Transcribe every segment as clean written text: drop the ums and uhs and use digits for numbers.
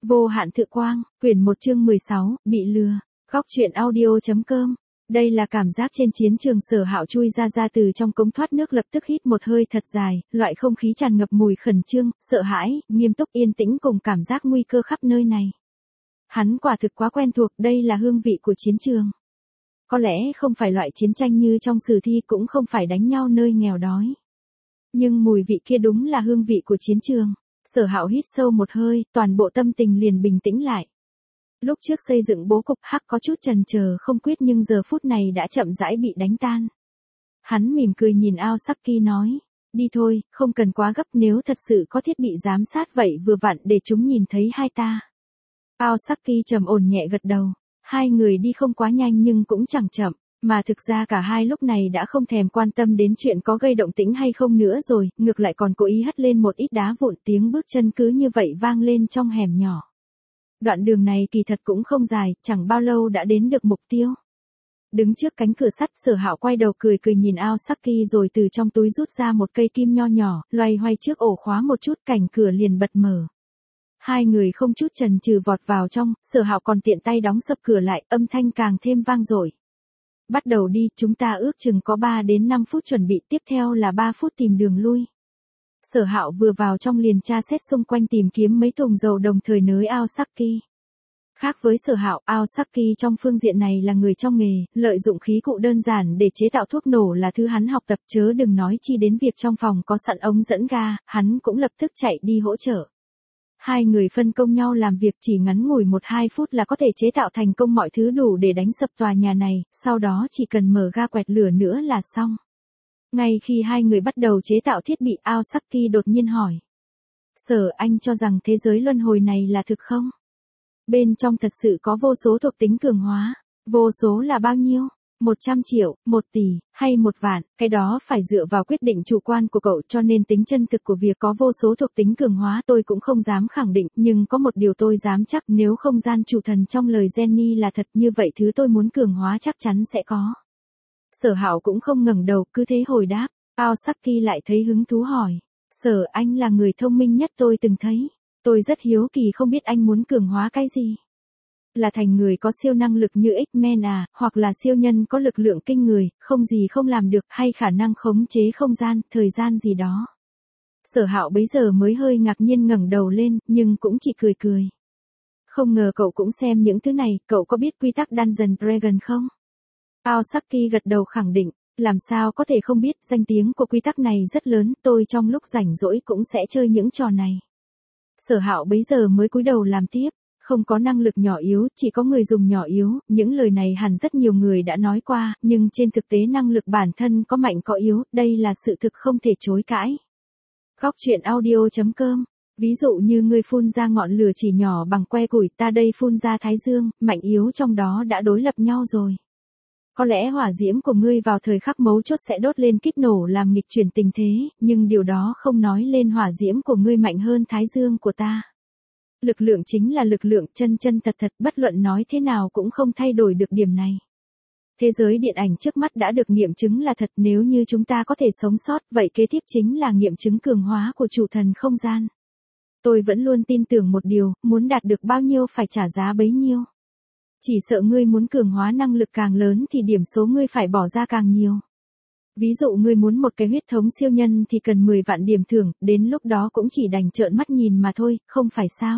Vô hạn thự quang, quyển 1 chương 16, bị lừa. Góc truyện audio.com. Đây là cảm giác trên chiến trường. Sở Hạo chui ra từ trong cống thoát nước, lập tức hít một hơi thật dài, loại không khí tràn ngập mùi khẩn trương, sợ hãi, nghiêm túc, yên tĩnh cùng cảm giác nguy cơ khắp nơi này. Hắn quả thực quá quen thuộc, đây là hương vị của chiến trường. Có lẽ không phải loại chiến tranh như trong sử thi, cũng không phải đánh nhau nơi nghèo đói. Nhưng mùi vị kia đúng là hương vị của chiến trường. Sở Hạo hít sâu một hơi, toàn bộ tâm tình liền bình tĩnh lại. Lúc trước xây dựng bố cục hắc có chút chần chờ không quyết, nhưng giờ phút này đã chậm rãi bị đánh tan. Hắn mỉm cười nhìn Aosaki nói, đi thôi, không cần quá gấp, nếu thật sự có thiết bị giám sát vậy vừa vặn để chúng nhìn thấy hai ta. Aosaki trầm ổn nhẹ gật đầu, hai người đi không quá nhanh nhưng cũng chẳng chậm. Mà thực ra cả hai lúc này đã không thèm quan tâm đến chuyện có gây động tĩnh hay không nữa rồi, ngược lại còn cố ý hất lên một ít đá vụn, tiếng bước chân cứ như vậy vang lên trong hẻm nhỏ. Đoạn đường này kỳ thật cũng không dài, chẳng bao lâu đã đến được mục tiêu. Đứng trước cánh cửa sắt, Sở Hạo quay đầu cười nhìn Aosaki rồi từ trong túi rút ra một cây kim nho nhỏ, loay hoay trước ổ khóa một chút, cảnh cửa liền bật mở. Hai người không chút chần chừ vọt vào trong, Sở Hạo còn tiện tay đóng sập cửa lại, âm thanh càng thêm vang dội. Bắt đầu đi, chúng ta ước chừng có 3 đến 5 phút chuẩn bị, tiếp theo là 3 phút tìm đường lui. Sở Hạo vừa vào trong liền tra xét xung quanh, tìm kiếm mấy thùng dầu, đồng thời nới Aosaki. Khác với Sở Hạo, Aosaki trong phương diện này là người trong nghề, lợi dụng khí cụ đơn giản để chế tạo thuốc nổ là thứ hắn học tập, chớ đừng nói chi đến việc trong phòng có sẵn ống dẫn ga, hắn cũng lập tức chạy đi hỗ trợ. Hai người phân công nhau làm việc, chỉ ngắn ngủi 1-2 phút là có thể chế tạo thành công mọi thứ đủ để đánh sập tòa nhà này, sau đó chỉ cần mở ga quẹt lửa nữa là xong. Ngay khi hai người bắt đầu chế tạo thiết bị, Aosaki đột nhiên hỏi. Sở, anh cho rằng thế giới luân hồi này là thực không? Bên trong thật sự có vô số thuộc tính cường hóa. Vô số là bao nhiêu? 100 triệu, 1 tỷ, hay 1 vạn, cái đó phải dựa vào quyết định chủ quan của cậu, cho nên tính chân thực của việc có vô số thuộc tính cường hóa tôi cũng không dám khẳng định, nhưng có một điều tôi dám chắc, nếu không gian chủ thần trong lời Jenny là thật, như vậy thứ tôi muốn cường hóa chắc chắn sẽ có. Sở Hạo cũng không ngẩng đầu, cứ thế hồi đáp. Aosaki lại thấy hứng thú hỏi. Sở, anh là người thông minh nhất tôi từng thấy. Tôi rất hiếu kỳ, không biết anh muốn cường hóa cái gì? Là thành người có siêu năng lực như X-Men à, hoặc là siêu nhân có lực lượng kinh người, không gì không làm được, hay khả năng khống chế không gian, thời gian gì đó. Sở Hạo bấy giờ mới hơi ngạc nhiên ngẩng đầu lên, nhưng cũng chỉ cười. Không ngờ cậu cũng xem những thứ này, cậu có biết quy tắc Dungeon Dragon không? Aosaki gật đầu khẳng định, làm sao có thể không biết, danh tiếng của quy tắc này rất lớn, tôi trong lúc rảnh rỗi cũng sẽ chơi những trò này. Sở Hạo bấy giờ mới cúi đầu làm tiếp. Không có năng lực nhỏ yếu, chỉ có người dùng nhỏ yếu, những lời này hẳn rất nhiều người đã nói qua, nhưng trên thực tế năng lực bản thân có mạnh có yếu, đây là sự thực không thể chối cãi. Góc truyện audio.com. Ví dụ như ngươi phun ra ngọn lửa chỉ nhỏ bằng que củi, ta đây phun ra thái dương, mạnh yếu trong đó đã đối lập nhau rồi. Có lẽ hỏa diễm của ngươi vào thời khắc mấu chốt sẽ đốt lên kích nổ làm nghịch chuyển tình thế, nhưng điều đó không nói lên hỏa diễm của ngươi mạnh hơn thái dương của ta. Lực lượng chính là lực lượng, chân thật, bất luận nói thế nào cũng không thay đổi được điểm này. Thế giới điện ảnh trước mắt đã được nghiệm chứng là thật, nếu như chúng ta có thể sống sót, vậy kế tiếp chính là nghiệm chứng cường hóa của chủ thần không gian. Tôi vẫn luôn tin tưởng một điều, muốn đạt được bao nhiêu phải trả giá bấy nhiêu. Chỉ sợ ngươi muốn cường hóa năng lực càng lớn thì điểm số ngươi phải bỏ ra càng nhiều. Ví dụ ngươi muốn một cái huyết thống siêu nhân thì cần 10 vạn điểm thưởng, đến lúc đó cũng chỉ đành trợn mắt nhìn mà thôi, không phải sao?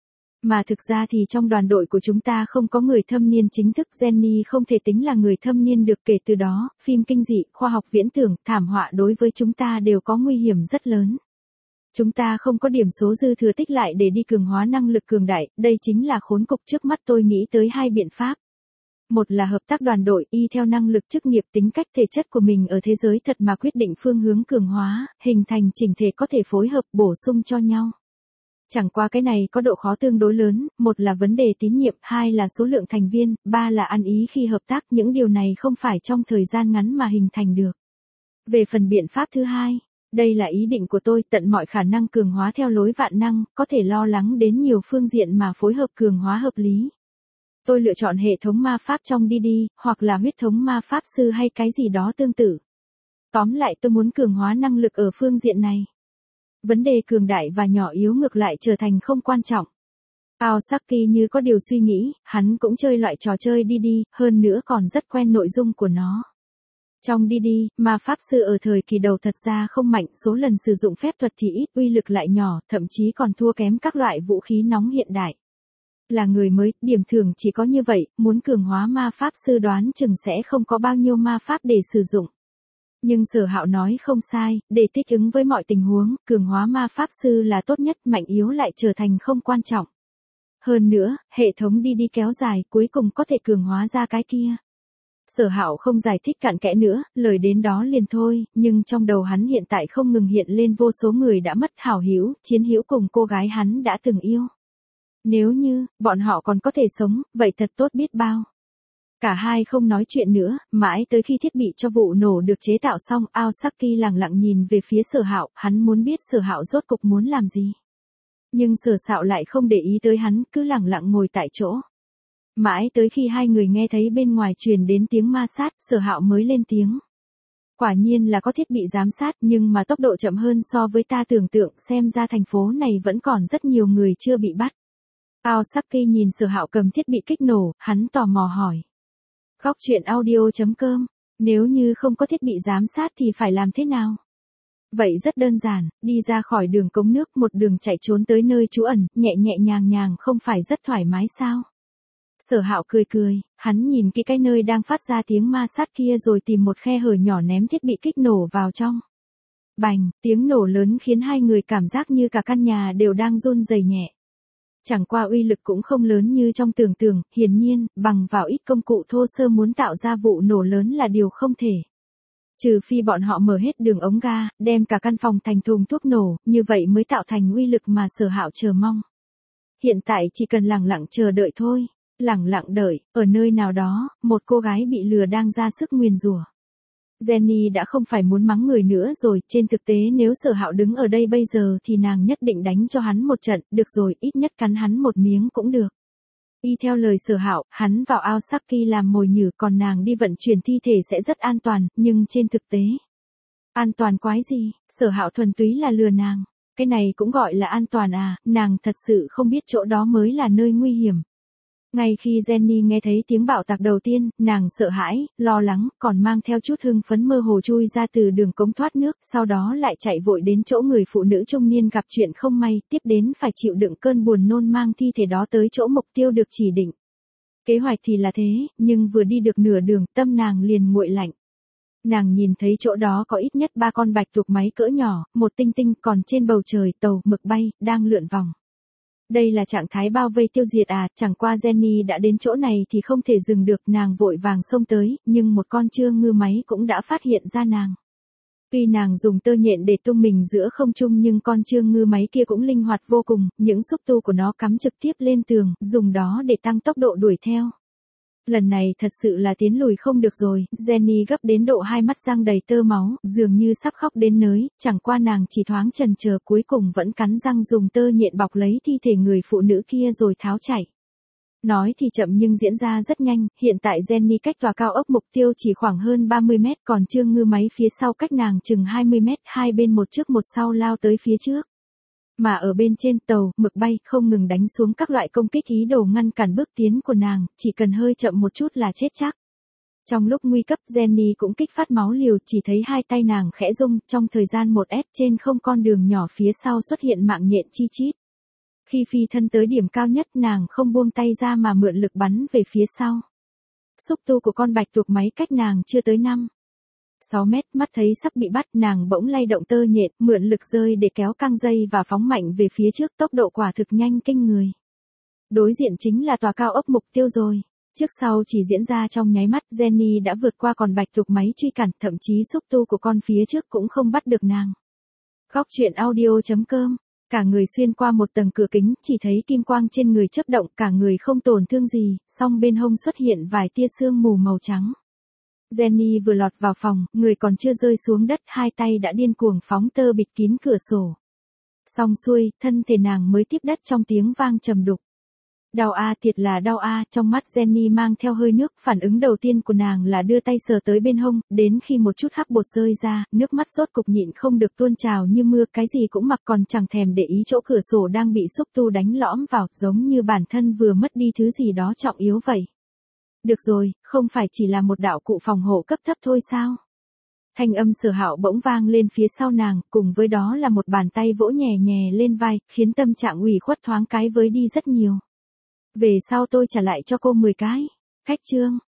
Mà thực ra thì trong đoàn đội của chúng ta không có người thâm niên chính thức, Jenny không thể tính là người thâm niên được, kể từ đó, phim kinh dị, khoa học viễn tưởng, thảm họa đối với chúng ta đều có nguy hiểm rất lớn. Chúng ta không có điểm số dư thừa tích lại để đi cường hóa năng lực cường đại, đây chính là khốn cục trước mắt. Tôi nghĩ tới 2 biện pháp. Một là hợp tác đoàn đội, y theo năng lực chức nghiệp, tính cách, thể chất của mình ở thế giới thật mà quyết định phương hướng cường hóa, hình thành chỉnh thể có thể phối hợp bổ sung cho nhau. Chẳng qua cái này có độ khó tương đối lớn, một là vấn đề tín nhiệm, hai là số lượng thành viên, ba là ăn ý khi hợp tác, những điều này không phải trong thời gian ngắn mà hình thành được. Về phần biện pháp thứ hai, đây là ý định của tôi, tận mọi khả năng cường hóa theo lối vạn năng, có thể lo lắng đến nhiều phương diện mà phối hợp cường hóa hợp lý. Tôi lựa chọn hệ thống ma pháp trong DD, hoặc là huyết thống ma pháp sư hay cái gì đó tương tự. Tóm lại tôi muốn cường hóa năng lực ở phương diện này. Vấn đề cường đại và nhỏ yếu ngược lại trở thành không quan trọng. Aosaki như có điều suy nghĩ, hắn cũng chơi loại trò chơi đi đi, hơn nữa còn rất quen nội dung của nó. Trong đi đi, ma pháp sư ở thời kỳ đầu thật ra không mạnh, số lần sử dụng phép thuật thì ít, uy lực lại nhỏ, thậm chí còn thua kém các loại vũ khí nóng hiện đại. Là người mới, điểm thường chỉ có như vậy, muốn cường hóa ma pháp sư đoán chừng sẽ không có bao nhiêu ma pháp để sử dụng. Nhưng Sở Hạo nói không sai, để thích ứng với mọi tình huống, cường hóa ma pháp sư là tốt nhất, mạnh yếu lại trở thành không quan trọng. Hơn nữa, hệ thống đi đi kéo dài, cuối cùng có thể cường hóa ra cái kia. Sở Hạo không giải thích cặn kẽ nữa, lời đến đó liền thôi, nhưng trong đầu hắn hiện tại không ngừng hiện lên vô số người đã mất hảo hữu, chiến hữu cùng cô gái hắn đã từng yêu. Nếu như, bọn họ còn có thể sống, vậy thật tốt biết bao. Cả hai không nói chuyện nữa, mãi tới khi thiết bị cho vụ nổ được chế tạo xong, Aosaki lặng lặng nhìn về phía Sở Hạo, hắn muốn biết Sở Hạo rốt cục muốn làm gì. Nhưng Sở Hạo lại không để ý tới hắn, cứ lặng lặng ngồi tại chỗ. Mãi tới khi hai người nghe thấy bên ngoài truyền đến tiếng ma sát, Sở Hạo mới lên tiếng. Quả nhiên là có thiết bị giám sát, nhưng mà tốc độ chậm hơn so với ta tưởng tượng, xem ra thành phố này vẫn còn rất nhiều người chưa bị bắt. Aosaki nhìn Sở Hạo cầm thiết bị kích nổ, hắn tò mò hỏi. Góc truyện audio.com, nếu như không có thiết bị giám sát thì phải làm thế nào? Vậy rất đơn giản, đi ra khỏi đường cống nước, một đường chạy trốn tới nơi trú ẩn, nhẹ nhẹ nhàng nhàng, không phải rất thoải mái sao? Sở Hạo cười cười, hắn nhìn cái nơi đang phát ra tiếng ma sát kia rồi tìm một khe hở nhỏ ném thiết bị kích nổ vào trong. Bành, tiếng nổ lớn khiến hai người cảm giác như cả căn nhà đều đang run rẩy nhẹ. Chẳng qua uy lực cũng không lớn như trong tưởng tượng, hiển nhiên, bằng vào ít công cụ thô sơ muốn tạo ra vụ nổ lớn là điều không thể. Trừ phi bọn họ mở hết đường ống ga, đem cả căn phòng thành thùng thuốc nổ, như vậy mới tạo thành uy lực mà Sở Hạo chờ mong. Hiện tại chỉ cần lặng lặng chờ đợi thôi. Lặng lặng đợi, ở nơi nào đó, một cô gái bị lừa đang ra sức nguyền rủa. Jenny đã không phải muốn mắng người nữa rồi, trên thực tế nếu Sở Hạo đứng ở đây bây giờ thì nàng nhất định đánh cho hắn một trận, được rồi, ít nhất cắn hắn một miếng cũng được. Y theo lời Sở Hạo, hắn vào Aosaki làm mồi nhử, còn nàng đi vận chuyển thi thể sẽ rất an toàn, nhưng trên thực tế. An toàn quái gì, Sở Hạo thuần túy là lừa nàng. Cái này cũng gọi là an toàn à, nàng thật sự không biết chỗ đó mới là nơi nguy hiểm. Ngay khi Jenny nghe thấy tiếng bạo tạc đầu tiên, nàng sợ hãi, lo lắng, còn mang theo chút hưng phấn mơ hồ chui ra từ đường cống thoát nước, sau đó lại chạy vội đến chỗ người phụ nữ trung niên gặp chuyện không may, tiếp đến phải chịu đựng cơn buồn nôn mang thi thể đó tới chỗ mục tiêu được chỉ định. Kế hoạch thì là thế, nhưng vừa đi được nửa đường, tâm nàng liền nguội lạnh. Nàng nhìn thấy chỗ đó có ít nhất 3 con bạch tuộc máy cỡ nhỏ, một tinh tinh, còn trên bầu trời tàu mực bay, đang lượn vòng. Đây là trạng thái bao vây tiêu diệt à, chẳng qua Jenny đã đến chỗ này thì không thể dừng được, nàng vội vàng xông tới, nhưng một con trưa ngư máy cũng đã phát hiện ra nàng. Tuy nàng dùng tơ nhện để tung mình giữa không trung nhưng con trưa ngư máy kia cũng linh hoạt vô cùng, những xúc tu của nó cắm trực tiếp lên tường, dùng đó để tăng tốc độ đuổi theo. Lần này thật sự là tiến lùi không được rồi, Jenny gấp đến độ hai mắt răng đầy tơ máu, dường như sắp khóc đến nới, chẳng qua nàng chỉ thoáng chần chờ cuối cùng vẫn cắn răng dùng tơ nhện bọc lấy thi thể người phụ nữ kia rồi tháo chạy. Nói thì chậm nhưng diễn ra rất nhanh, hiện tại Jenny cách tòa cao ốc mục tiêu chỉ khoảng hơn 30 mét, còn trương ngư máy phía sau cách nàng chừng 20 mét, hai bên một trước một sau lao tới phía trước. Mà ở bên trên tàu, mực bay không ngừng đánh xuống các loại công kích ý đồ ngăn cản bước tiến của nàng, chỉ cần hơi chậm một chút là chết chắc. Trong lúc nguy cấp Jenny cũng kích phát máu liều, chỉ thấy hai tay nàng khẽ rung, trong thời gian 1s trên không con đường nhỏ phía sau xuất hiện mạng nhện chi chít. Khi phi thân tới điểm cao nhất nàng không buông tay ra mà mượn lực bắn về phía sau. Xúc tu của con bạch tuộc máy cách nàng chưa tới 6 mét, mắt thấy sắp bị bắt, nàng bỗng lay động tơ nhện, mượn lực rơi để kéo căng dây và phóng mạnh về phía trước, tốc độ quả thực nhanh kinh người. Đối diện chính là tòa cao ốc mục tiêu rồi. Trước sau chỉ diễn ra trong nháy mắt, Jenny đã vượt qua còn bạch tuộc máy truy cản, thậm chí xúc tu của con phía trước cũng không bắt được nàng. Góc truyện audio.com, cả người xuyên qua một tầng cửa kính, chỉ thấy kim quang trên người chớp động, cả người không tổn thương gì, song bên hông xuất hiện vài tia sương mù màu trắng. Jenny vừa lọt vào phòng, người còn chưa rơi xuống đất, hai tay đã điên cuồng phóng tơ bịt kín cửa sổ. Xong xuôi, thân thể nàng mới tiếp đất trong tiếng vang trầm đục. Đau a, thiệt là đau a, trong mắt Jenny mang theo hơi nước, phản ứng đầu tiên của nàng là đưa tay sờ tới bên hông, đến khi một chút hắc bột rơi ra, nước mắt rốt cục nhịn không được tuôn trào như mưa, cái gì cũng mặc còn chẳng thèm để ý chỗ cửa sổ đang bị xúc tu đánh lõm vào, giống như bản thân vừa mất đi thứ gì đó trọng yếu vậy. Được rồi, không phải chỉ là một đạo cụ phòng hộ cấp thấp thôi sao? Thanh âm Sở Hạo bỗng vang lên phía sau nàng, cùng với đó là một bàn tay vỗ nhẹ nhẹ lên vai, khiến tâm trạng ủy khuất thoáng cái với đi rất nhiều. Về sau tôi trả lại cho cô 10 cái. Khách trương.